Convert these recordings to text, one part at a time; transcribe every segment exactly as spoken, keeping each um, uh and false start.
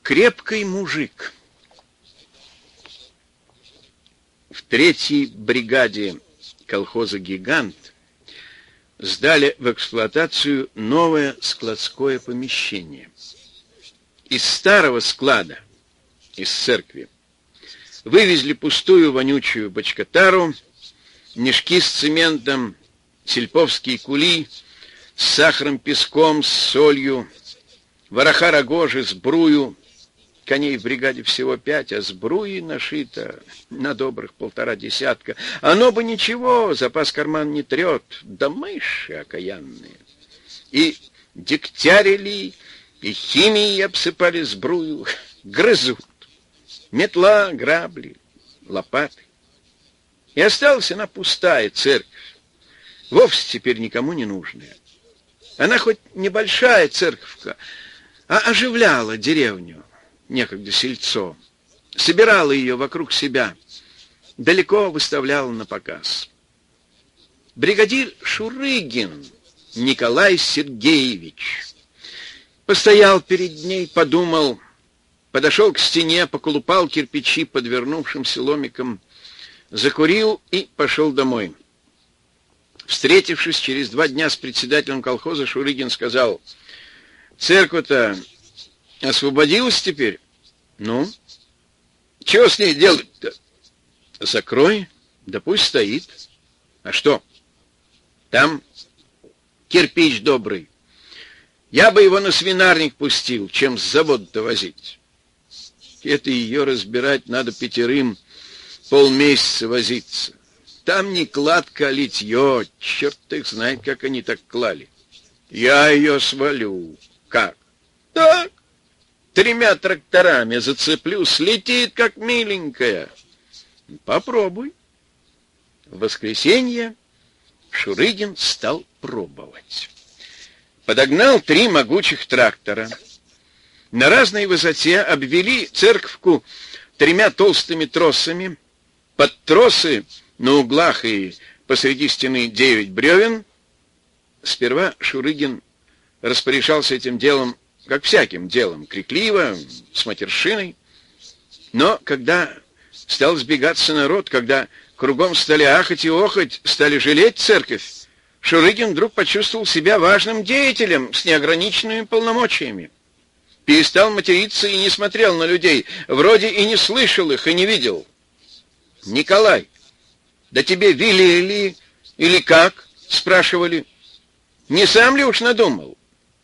Крепкий мужик. В третьей бригаде колхоза «Гигант» сдали в эксплуатацию новое складское помещение. Из старого склада, из церкви, вывезли пустую вонючую бочкотару, мешки с цементом, сельповские кули с сахаром, песком, с солью, вороха рогожи, сбрую. Коней в бригаде всего пять, а сбруи нашито на добрых полтора десятка. Оно бы ничего, запас карман не трет, да мыши окаянные. И дегтярили, и химией обсыпали сбрую, грызут. Метла, грабли, лопаты. И осталась она пустая, церковь, вовсе теперь никому не нужная. Она хоть небольшая церковка, а оживляла деревню, некогда сельцо, собирала ее вокруг себя, далеко выставляла на показ. Бригадир Шурыгин Николай Сергеевич постоял перед ней, подумал, подошел к стене, поколупал кирпичи подвернувшимся ломиком, закурил и пошел домой. Встретившись через два дня с председателем колхоза, Шурыгин сказал: «Церковь-то освободилась теперь? Ну, чего с ней делать-то? Закрой, да пусть стоит. А что? Там кирпич добрый. Я бы его на свинарник пустил, чем с завода-то возить. Это ее разбирать надо пятерым, полмесяца возиться. Там не кладка, а литье. Черт их знает, как они так клали. Я ее свалю. Как? Так. Тремя тракторами зацеплю, слетит, как миленькая. Попробуй». В воскресенье Шурыгин стал пробовать. Подогнал три могучих трактора. На разной высоте обвели церковку тремя толстыми тросами. Под тросы на углах и посреди стены девять бревен. Сперва Шурыгин распоряжался этим делом, как всяким делом, крикливо, с матершиной. Но когда стал сбегаться народ, когда кругом стали ахать и охать, стали жалеть церковь, Шурыгин вдруг почувствовал себя важным деятелем с неограниченными полномочиями. Перестал материться и не смотрел на людей, вроде и не слышал их, и не видел. «Николай, да тебе велели или как?» — спрашивали. «Не сам ли уж надумал?»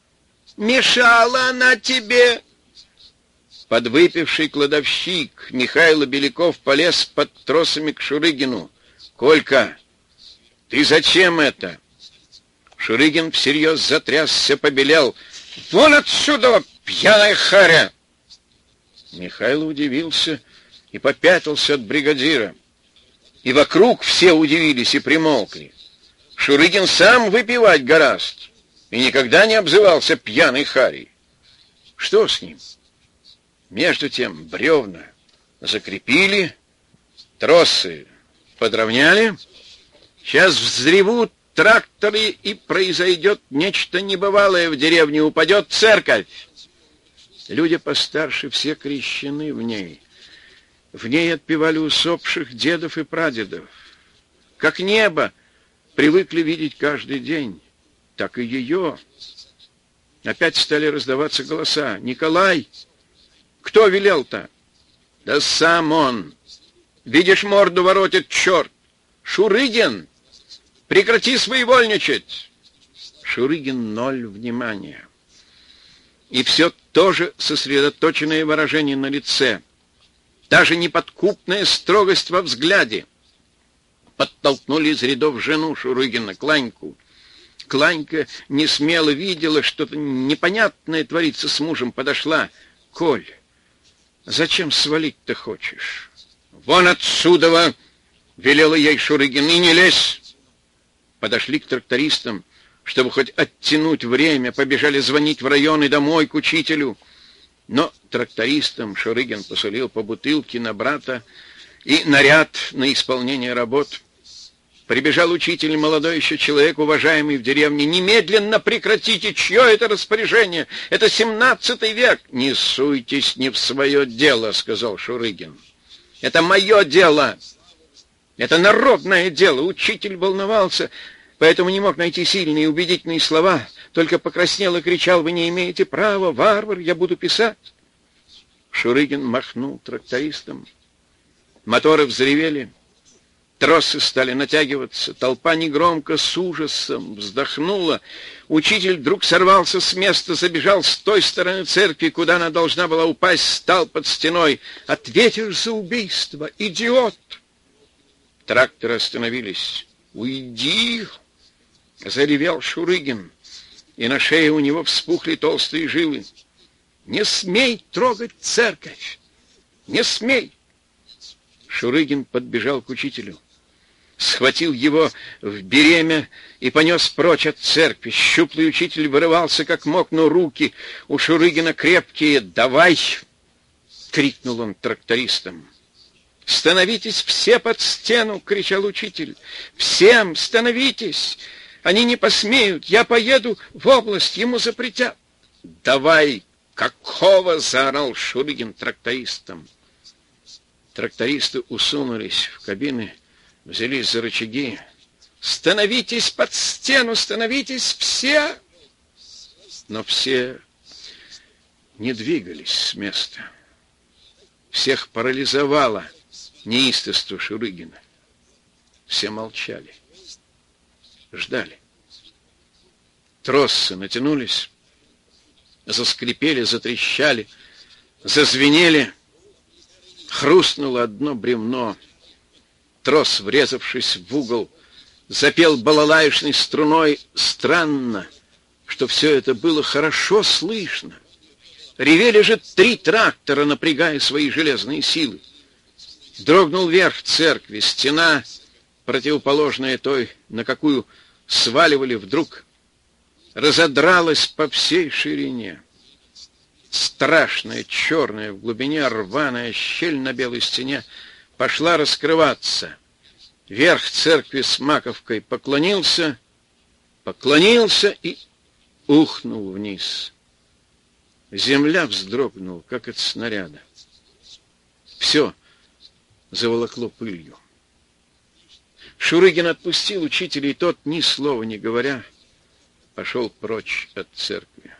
«Мешала она тебе!» Подвыпивший кладовщик Михайло Беляков полез под тросами к Шурыгину. «Колька, ты зачем это?» Шурыгин всерьез затрясся, побелел. «Вон отсюда, пьяная харя!» Михайло удивился и попятился от бригадира. И вокруг все удивились и примолкли. Шурыгин сам выпивать гораст и никогда не обзывался пьяной харей. Что с ним? Между тем бревна закрепили, тросы подровняли. Сейчас взревут тракторы, и произойдет нечто небывалое в деревне, упадет церковь. Люди постарше все крещены в ней. В ней отпевали усопших дедов и прадедов. Как небо привыкли видеть каждый день, так и ее. Опять стали раздаваться голоса. «Николай, кто велел-то?» «Да сам он. Видишь, морду воротит черт. Шурыгин, прекрати своевольничать!» Шурыгин ноль внимания. И все то же сосредоточенное выражение на лице. Та же неподкупная строгость во взгляде. Подтолкнули из рядов жену Шурыгина, Кланьку. Кланька не смело видела, что-то непонятное творится с мужем, подошла. «Коль, зачем свалить-то хочешь?» «Вон отсюда!» — велела ей Шурыгин. «И не лезь!» Подошли к трактористам, чтобы хоть оттянуть время, побежали звонить в район и домой к учителю. Но трактористам Шурыгин посулил по бутылке на брата и наряд на исполнение работ. Прибежал учитель, молодой еще человек, уважаемый в деревне. «Немедленно прекратите! Чье это распоряжение? Это семнадцатый век!» «Не суйтесь не в свое дело», — сказал Шурыгин. «Это мое дело! Это народное дело!» Учитель волновался, поэтому не мог найти сильные и убедительные слова, только покраснел и кричал: «Вы не имеете права, варвар, я буду писать!» Шурыгин махнул трактористом. Моторы взревели. Тросы стали натягиваться, толпа негромко, с ужасом вздохнула. Учитель вдруг сорвался с места, забежал с той стороны церкви, куда она должна была упасть, стал под стеной. «Ответишь за убийство, идиот!» Тракторы остановились. «Уйди!» — заревел Шурыгин, и на шее у него вспухли толстые жилы. «Не смей трогать церковь! Не смей!» Шурыгин подбежал к учителю, схватил его в беремя и понес прочь от церкви. Щуплый учитель вырывался как мог, но руки у Шурыгина крепкие. «Давай!» — крикнул он трактористам. «Становитесь все под стену!» — кричал учитель. «Всем становитесь! Они не посмеют! Я поеду в область, ему запретят!» «Давай! Какого?» — заорал Шурыгин трактористам. Трактористы усунулись в кабины, взялись за рычаги. «Становитесь под стену! Становитесь все!» Но все не двигались с места. Всех парализовало неистовство Шурыгина. Все молчали, ждали. Тросы натянулись, заскрипели, затрещали, зазвенели. Хрустнуло одно бревно. Трос, врезавшись в угол, запел балалаечной струной. Странно, что все это было хорошо слышно. Ревели же три трактора, напрягая свои железные силы. Дрогнул верх церкви, стена, противоположная той, на какую сваливали вдруг, разодралась по всей ширине. Страшная, черная, в глубине рваная щель на белой стене пошла раскрываться. Верх церкви с маковкой поклонился, поклонился и ухнул вниз. Земля вздрогнула, как от снаряда. Все заволокло пылью. Шурыгин отпустил учителя, и тот, ни слова не говоря, пошел прочь от церкви.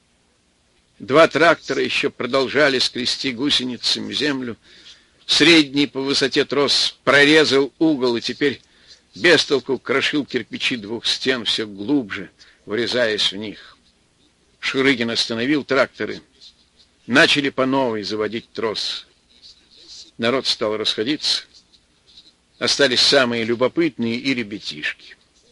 Два трактора еще продолжали скрести гусеницами землю. Средний по высоте трос прорезал угол и теперь без толку крошил кирпичи двух стен все глубже, врезаясь в них. Шурыгин остановил тракторы. Начали по новой заводить трос. Народ стал расходиться. Остались самые любопытные и ребятишки.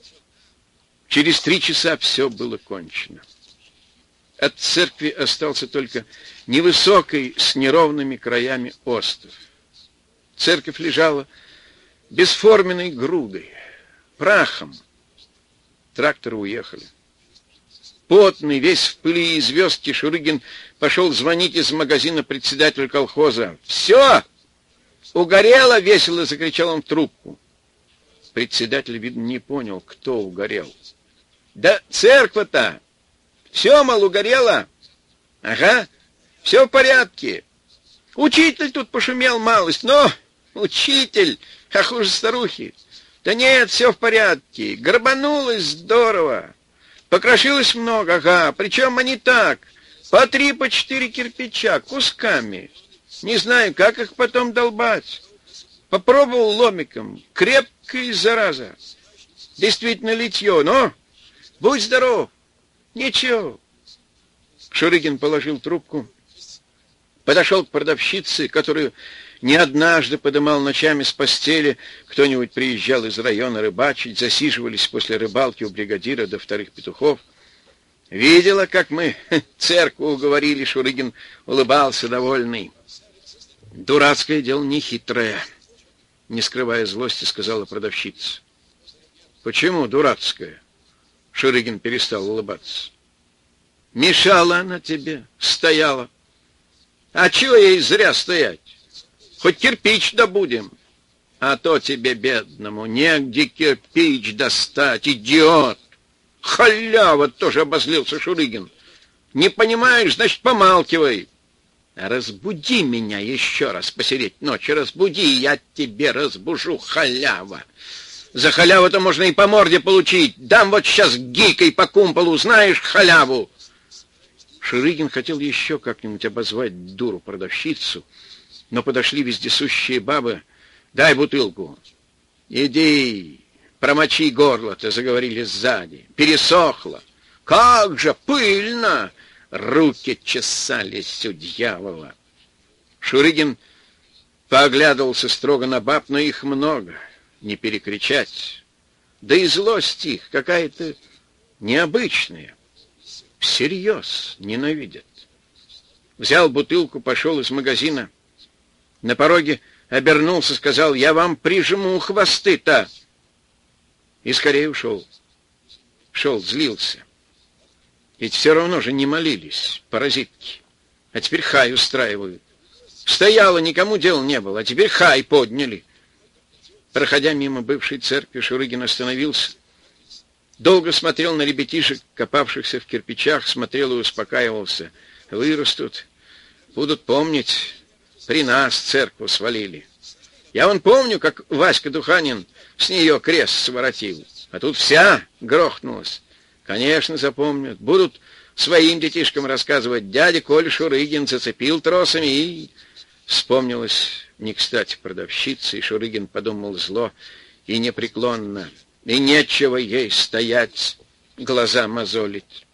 Через три часа все было кончено. От церкви остался только невысокий с неровными краями остров. Церковь лежала бесформенной грудой, прахом. Тракторы уехали. Потный, весь в пыли и звездке, Шурыгин пошел звонить из магазина председателю колхоза. «Все! Угорело!» — весело закричал он в трубку. Председатель, видно, не понял, кто угорел. «Да церковь-то! Все, мол, угорело. Ага, все в порядке. Учитель тут пошумел малость, но учитель, а хуже старухи. Да нет, все в порядке. Горбанулось здорово. Покрошилось много, ага. Причем они так, по три, по четыре кирпича, кусками. Не знаю, как их потом долбать. Попробовал ломиком. Крепкая зараза. Действительно литье, но будь здоров. Ничего. Шурыгин положил трубку, подошел к продавщице, которую не однажды подымал ночами с постели. Кто-нибудь приезжал из района рыбачить, засиживались после рыбалки у бригадира до вторых петухов. Видела, как мы церкву уговорили, Шурыгин улыбался довольный. Дурацкое дело нехитрое, не скрывая злости, сказала продавщица. Почему дурацкое? Шурыгин перестал улыбаться. Мешала она тебе, стояла. А чего ей зря стоять? Хоть кирпич добудем. А то тебе, бедному, негде кирпич достать, идиот. Халява, тоже обозлился Шурыгин. Не понимаешь, значит, помалкивай. Разбуди меня еще раз посереть ночи, разбуди, я тебе разбужу, халява. За халяву-то можно и по морде получить. Дам вот сейчас гикой по кумполу, знаешь халяву. Шурыгин хотел еще как-нибудь обозвать дуру-продавщицу, но подошли вездесущие бабы. Дай бутылку. Иди, промочи горло-то, заговорили сзади. Пересохло. Как же пыльно! Руки чесались у дьявола. Шурыгин пооглядывался строго на баб, но их много, не перекричать. Да и злость их какая-то необычная. Всерьез ненавидят. Взял бутылку, пошел из магазина. На пороге обернулся, сказал: я вам прижму хвосты-то. И скорее ушел. Шел, злился. Ведь все равно же не молились, паразитки. А теперь хай устраивают. Стояло, никому дела не было, а теперь хай подняли. Проходя мимо бывшей церкви, Шурыгин остановился. Долго смотрел на ребятишек, копавшихся в кирпичах, смотрел и успокаивался. Вырастут, будут помнить, при нас церковь свалили. Я вон помню, как Васька Духанин с нее крест своротил, а тут вся грохнулась. Конечно, запомнят. Будут своим детишкам рассказывать: дядя Коля Шурыгин зацепил тросами и... Вспомнилась не кстати продавщица, и Шурыгин подумал зло и непреклонно. И нечего ей стоять, глаза мозолить.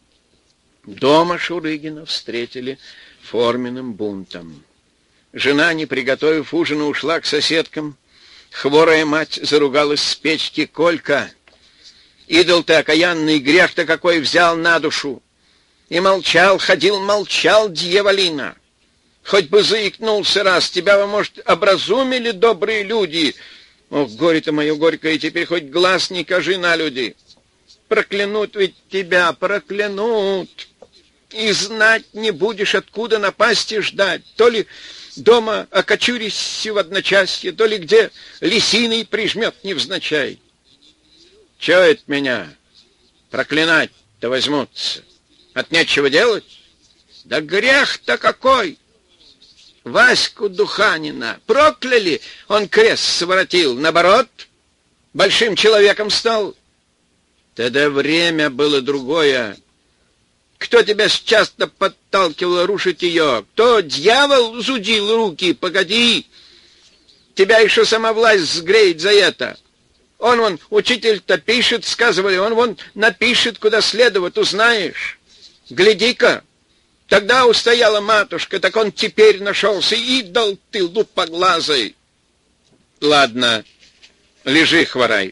Дома Шурыгина встретили форменным бунтом. Жена, не приготовив ужина, ушла к соседкам. Хворая мать заругалась с печки: Колька, идол ты окаянный, грех-то какой взял на душу. И молчал, ходил, молчал, дьяволина. Хоть бы заикнулся раз, тебя, вы, может, образумили добрые люди. Ох, горе-то мое горькое, и теперь хоть глаз не кажи на люди. Проклянут ведь тебя, проклянут. И знать не будешь, откуда напасти ждать. То ли дома окочурись в одночасье, то ли где лисиной прижмет невзначай. Чего это меня проклинать-то возьмутся? От нечего делать? Да грех-то какой! Ваську Духанина прокляли, он крест своротил. Наоборот, большим человеком стал. Тогда время было другое. Кто тебя часто подталкивал рушить ее? Кто, дьявол, зудил руки? Погоди, тебя еще сама власть сгреет за это. Он вон, учитель-то пишет, сказывали, он вон напишет, куда следовать, узнаешь. Гляди-ка, тогда устояла матушка, так он теперь нашелся, идол ты лупоглазый. Ладно, лежи, хворай.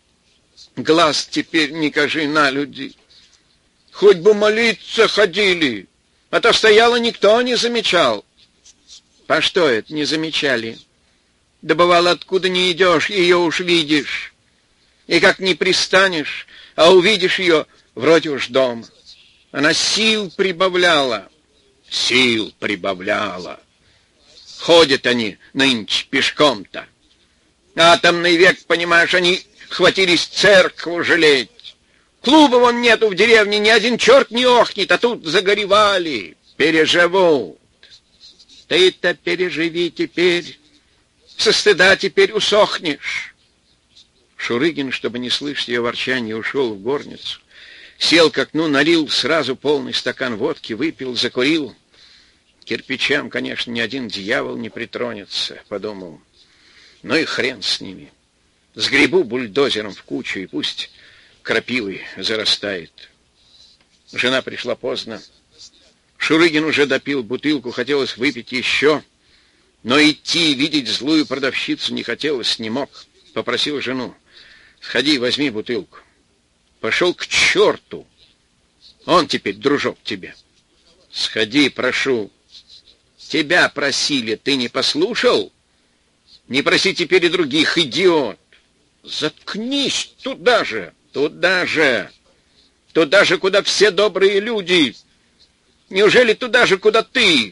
Глаз теперь не кажи на люди. Хоть бы молиться ходили, а то стояло, никто не замечал. По что это не замечали? Да бывало, откуда не идешь, ее уж видишь. И как не пристанешь, а увидишь ее, вроде уж дома. Она сил прибавляла, сил прибавляла. Ходят они нынче пешком-то. Атомный век, понимаешь, они хватились церкву жалеть. Клуба вон нету в деревне, ни один черт не охнет, а тут загоревали, переживут. Ты-то переживи теперь, со стыда теперь усохнешь. Шурыгин, чтобы не слышать ее ворчания, ушел в горницу. Сел к окну, налил сразу полный стакан водки, выпил, закурил. К кирпичам, конечно, ни один дьявол не притронется, подумал. Ну и хрен с ними. Сгребу бульдозером в кучу, и пусть крапивой зарастает. Жена пришла поздно. Шурыгин уже допил бутылку, хотелось выпить еще, но идти видеть злую продавщицу не хотелось, не мог. Попросил жену: сходи, возьми бутылку. Пошел к черту. Он теперь дружок тебе. Сходи, прошу. Тебя просили, ты не послушал? Не проси теперь и других, идиот. Заткнись туда же, туда же, туда же, куда все добрые люди. Неужели туда же, куда ты?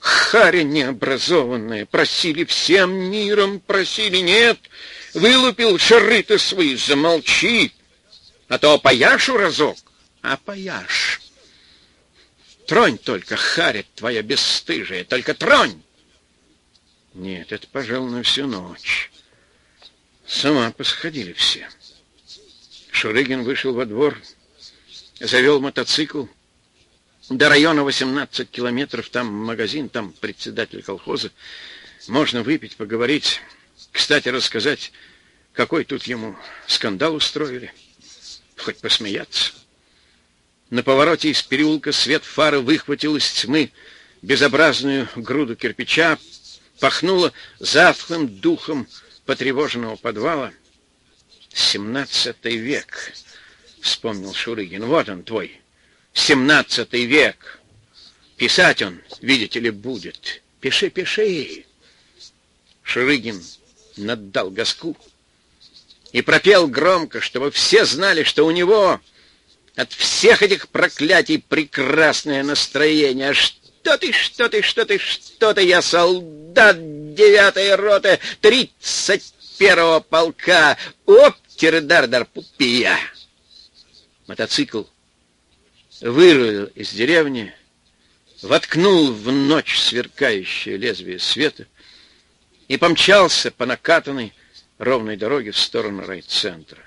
Харя необразованная, просили всем миром, просили, нет, вылупил шары ты свои, замолчи, а то опояшу разок, опояшь. Тронь только, Харя твоя бесстыжая, только тронь. Нет, это, пожалуй, на всю ночь. С ума посходили все. Шурыгин вышел во двор, завел мотоцикл. До района восемнадцать километров, там магазин, там председатель колхоза. Можно выпить, поговорить. Кстати, рассказать, какой тут ему скандал устроили. Хоть посмеяться. На повороте из переулка свет фары выхватил из тьмы безобразную груду кирпича, пахнуло затхлым духом потревоженного подвала. «Семнадцатый век», — вспомнил Шурыгин. «Вот он твой, семнадцатый век. Писать он, видите ли, будет. Пиши, пиши». Шурыгин наддал газку и пропел громко, чтобы все знали, что у него от всех этих проклятий прекрасное настроение. Что ты, что ты, что ты, что ты, я солдат девятой роты тридцать первого полка. Оптер-дар-дар пупия. Мотоцикл вырулил из деревни, воткнул в ночь сверкающее лезвие света и помчался по накатанной ровной дороге в сторону райцентра.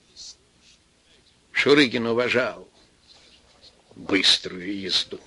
Шурыгин уважал быструю езду.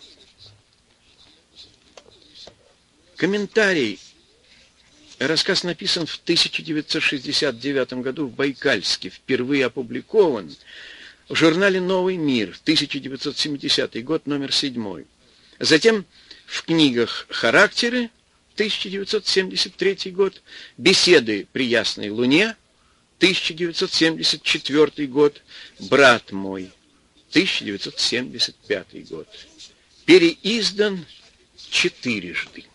Комментарий. Рассказ написан в тысяча девятьсот шестьдесят девятом году в Байкальске, впервые опубликован в журнале «Новый мир», тысяча девятьсот семидесятый год, номер седьмой. Затем в книгах «Характеры», тысяча девятьсот семьдесят третий год, «Беседы при ясной луне», тысяча девятьсот семьдесят четвёртый год, «Брат мой», тысяча девятьсот семьдесят пятый год. Переиздан четырежды.